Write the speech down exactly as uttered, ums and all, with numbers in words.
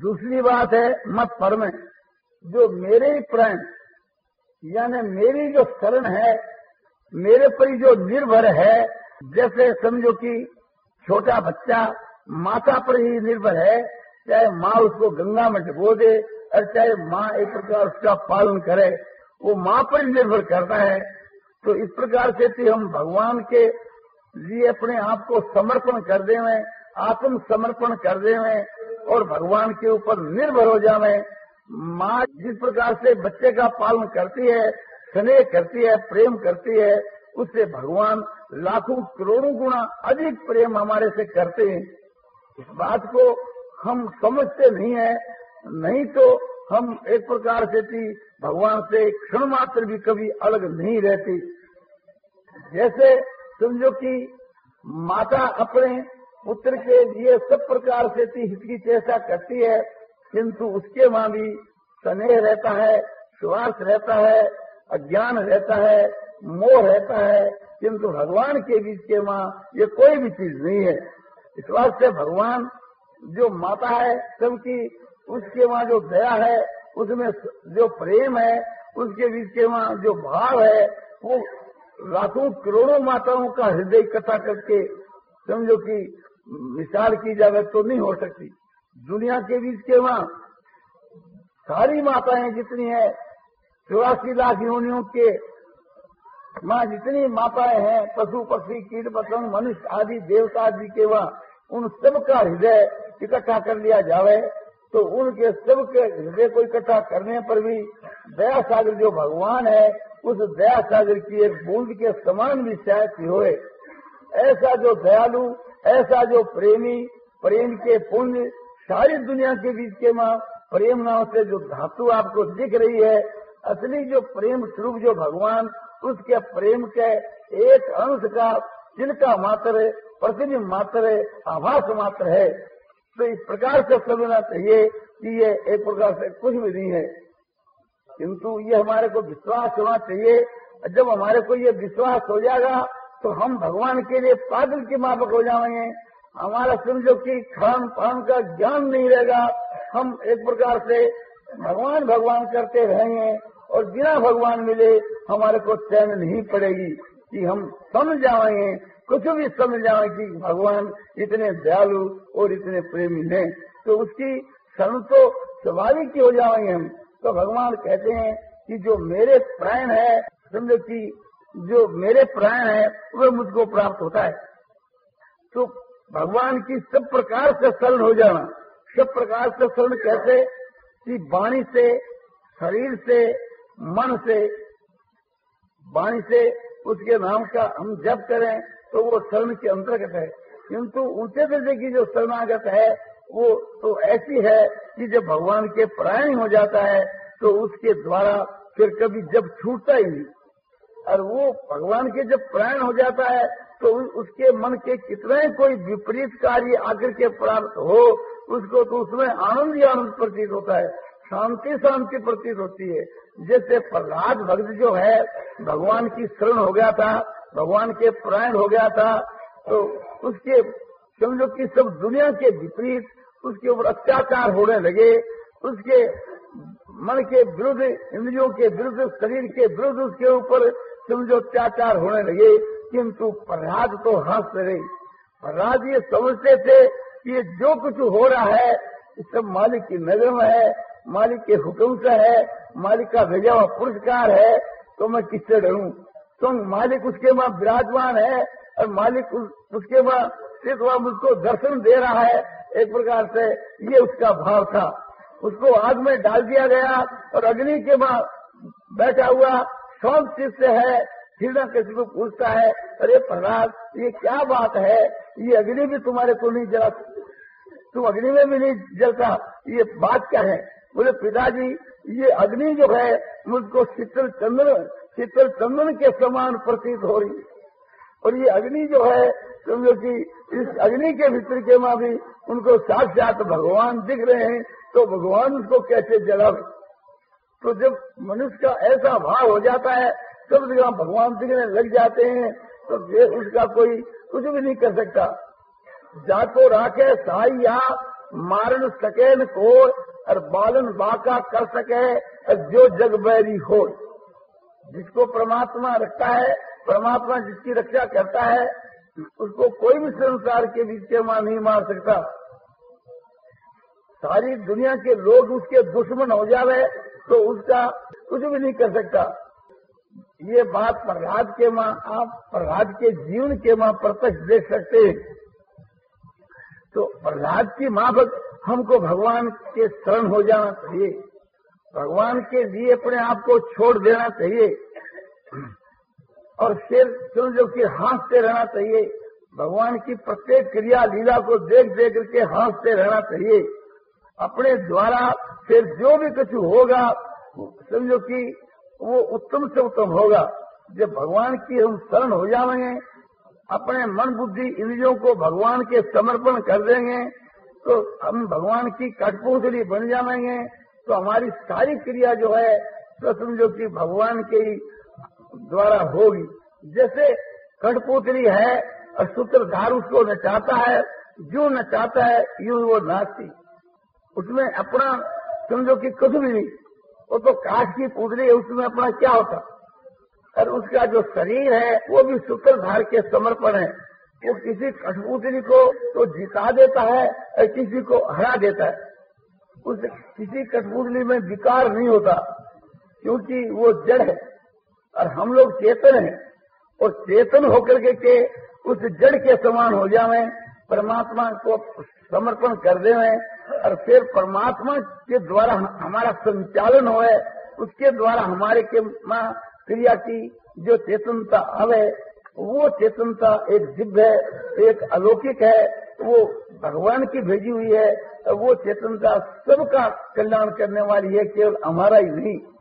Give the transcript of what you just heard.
दूसरी बात है मत पर में, जो मेरे प्राण यानी मेरी जो शरण है, मेरे पर ही जो निर्भर है, जैसे समझो कि छोटा बच्चा माता पर ही निर्भर है, चाहे माँ उसको गंगा में डुबो दे और चाहे माँ एक प्रकार उसका पालन करे, वो माँ पर ही निर्भर करता है। तो इस प्रकार से कि हम भगवान के लिए अपने आप को समर्पण कर देवे, आत्म समर्पण कर देवे और भगवान के ऊपर निर्भर हो जावे। माँ जिस प्रकार से बच्चे का पालन करती है, स्नेह करती है, प्रेम करती है, उससे भगवान लाखों करोड़ों गुना अधिक प्रेम हमारे से करते हैं। इस बात को हम समझते नहीं है, नहीं तो हम एक प्रकार से थी भगवान से क्षण मात्र भी कभी अलग नहीं रहती। जैसे समझो कि माता अपने पुत्र के लिए सब प्रकार से थी हित की चेष्टा करती है, किंतु उसके वहां भी स्नेह रहता है, स्वार्थ रहता है, अज्ञान रहता है, मोह रहता है, किंतु भगवान के बीच के वहां ये कोई भी चीज नहीं है। इस वास्ते भगवान जो माता है सबकी, उसके वहां जो दया है, उसमें जो प्रेम है, उसके बीच के वहां जो भाव है, वो लाखों करोड़ों माताओं का हृदय इकट्ठा करके समझो कि मिसाल की जाए तो नहीं हो सकती। दुनिया के बीच के वहां सारी माताएं जितनी है, चौरासी लाख योनियों के माँ जितनी माताएं हैं, पशु पक्षी कीट पतंग मनुष्य आदि देवता आदि के वहां उन सबका हृदय इकट्ठा कर लिया जावे तो उनके सबके हृदय को इकट्ठा करने पर भी दया सागर जो भगवान है, उस दया सागर की एक बूंद के समान भी शायद होए। ऐसा जो दयालु, ऐसा जो प्रेमी, प्रेम के पुण्य सारी दुनिया के बीच के माँ प्रेम नाम से जो धातु आपको दिख रही है, असली जो प्रेम स्वरूप जो भगवान, उसके प्रेम के एक अंश का तिनका मात्र, प्रतिबिंब मात्र, आभास मात्र है। तो इस प्रकार से समझना चाहिए कि ये एक प्रकार से कुछ भी नहीं है, किंतु ये हमारे को विश्वास होना चाहिए। जब हमारे को ये विश्वास हो जाएगा तो हम भगवान के लिए पागल के माफक हो जाएंगे। हमारा समझो कि खान पान का ज्ञान नहीं रहेगा, हम एक प्रकार से भगवान भगवान करते रहेंगे और बिना भगवान मिले हमारे को चैन नहीं पड़ेगी कि हम समझ जाएंगे, कुछ भी समझ जाए कि भगवान इतने दयालु और इतने प्रेमी हैं, तो उसकी शरण तो स्वाभाविक ही हो जाएंगे हम। तो भगवान कहते हैं कि जो मेरे प्राण है, समझो कि जो मेरे प्राण है वह मुझको प्राप्त होता है। तो भगवान की सब प्रकार से शरण हो जाना, सब प्रकार से शरण कैसे कि वाणी से, शरीर से, मन से, वाणी से उसके नाम का हम जप करें तो वो शरण के अंतर्गत है। किंतु ऊंचे दर्जे की जो शरणागत है वो तो ऐसी है कि जब भगवान के प्राण हो जाता है तो उसके द्वारा फिर कभी जब छूटता ही नहीं। और वो भगवान के जब प्राण हो जाता है तो उसके मन के कितने कोई विपरीत कार्य आकर के प्राप्त हो, उसको तो उसमें आनंद ही आनंद प्रतीत होता है, शांति शांति प्रतीत होती है। जैसे प्रहलाद भक्त जो है भगवान की शरण हो गया था, भगवान के प्राण हो गया था, तो उसके समझो कि सब दुनिया के विपरीत उसके ऊपर अत्याचार होने लगे, उसके मन के विरुद्ध, इंद्रियों के विरुद्ध, शरीर के विरुद्ध उसके ऊपर समझो अत्याचार होने लगे। किंतु प्रहलाद तो हंसते रहे। प्रहलाद ये समझते थे कि ये जो कुछ हो रहा है ये सब मालिक की नजर में है, मालिक के हुक्म से है, मालिक का भेजा हुआ पुरस्कार है, तो मैं किससे डरूं। तो मालिक उसके वहां विराजमान है और मालिक उस, उसके वहां सिर्फ वहां मुझको दर्शन दे रहा है। एक प्रकार से ये उसका भाव था। उसको आग में डाल दिया गया और अग्नि के वहां बैठा हुआ शांत चित्त से है, हिरण्य किसी को पूछता है, अरे प्रहलाद ये क्या बात है, ये अग्नि भी तुम्हारे को नहीं जला, तुम अग्नि में भी नहीं जलता, ये बात क्या है। बोले पिताजी ये अग्नि जो है मुझको शीतल चंदन शीतल चंदन के समान प्रतीत हो रही, और ये अग्नि जो है समझो कि इस अग्नि के भीतर के मां भी उनको साक्षात भगवान दिख रहे हैं, तो भगवान उसको कैसे जलावे। तो जब मनुष्य का ऐसा भाव हो जाता है, सब जगह भगवान दिखने लग जाते हैं, तो फिर उसका कोई कुछ भी नहीं कर सकता। जाको राखे साइया मारन सके न को और बालन बाका कर सके और जो जग बैरी हो। जिसको परमात्मा रखता है, परमात्मा जिसकी रक्षा करता है, उसको कोई भी संसार के बीच के मां नहीं मार सकता। सारी दुनिया के लोग उसके दुश्मन हो जावे तो उसका कुछ भी नहीं कर सकता। ये बात प्रहलाद के मां, आप प्रहलाद के जीवन के मां प्रत्यक्ष देख सकते हैं। तो प्रहलाद की माफक हमको भगवान के शरण हो जाना चाहिए, भगवान के लिए अपने आप को छोड़ देना चाहिए और फिर समझो कि हंसते रहना चाहिए। भगवान की प्रत्येक क्रिया लीला को देख देख करके हंसते रहना चाहिए। अपने द्वारा फिर जो भी कुछ होगा समझो कि वो उत्तम से उत्तम होगा। जब भगवान की हम शरण हो जाएंगे, अपने मन बुद्धि इंद्रियों को भगवान के समर्पण कर देंगे, तो हम भगवान की कठपुतली बन जाएंगे। तो हमारी सारी क्रिया जो है तो समझो कि भगवान के ही द्वारा होगी। जैसे कठपुतली है और सूत्रधार उसको नचाता है, जो नचाता है यूं वो नाचती, उसमें अपना समझो कि कुछ भी नहीं, वो तो काठ की पुतली है, उसमें अपना क्या होता। और उसका जो शरीर है वो भी सूत्रधार के समर्पण है। वो किसी कठपुतली को तो जिता देता है और किसी को हरा देता है। उस किसी कठपुतली में विकार नहीं होता, क्योंकि वो जड़ है और हम लोग चेतन हैं। और चेतन होकर के, के उस जड़ के समान हो जावे, परमात्मा को समर्पण कर देवे और फिर परमात्मा के द्वारा हमारा संचालन होए, उसके द्वारा हमारे के मां क्रिया की जो चेतनता आवे, वो चेतनता एक दिव्य है, एक अलौकिक है, वो भगवान की भेजी हुई है। वो चेतनता सबका कल्याण करने वाली है, केवल हमारा ही नहीं।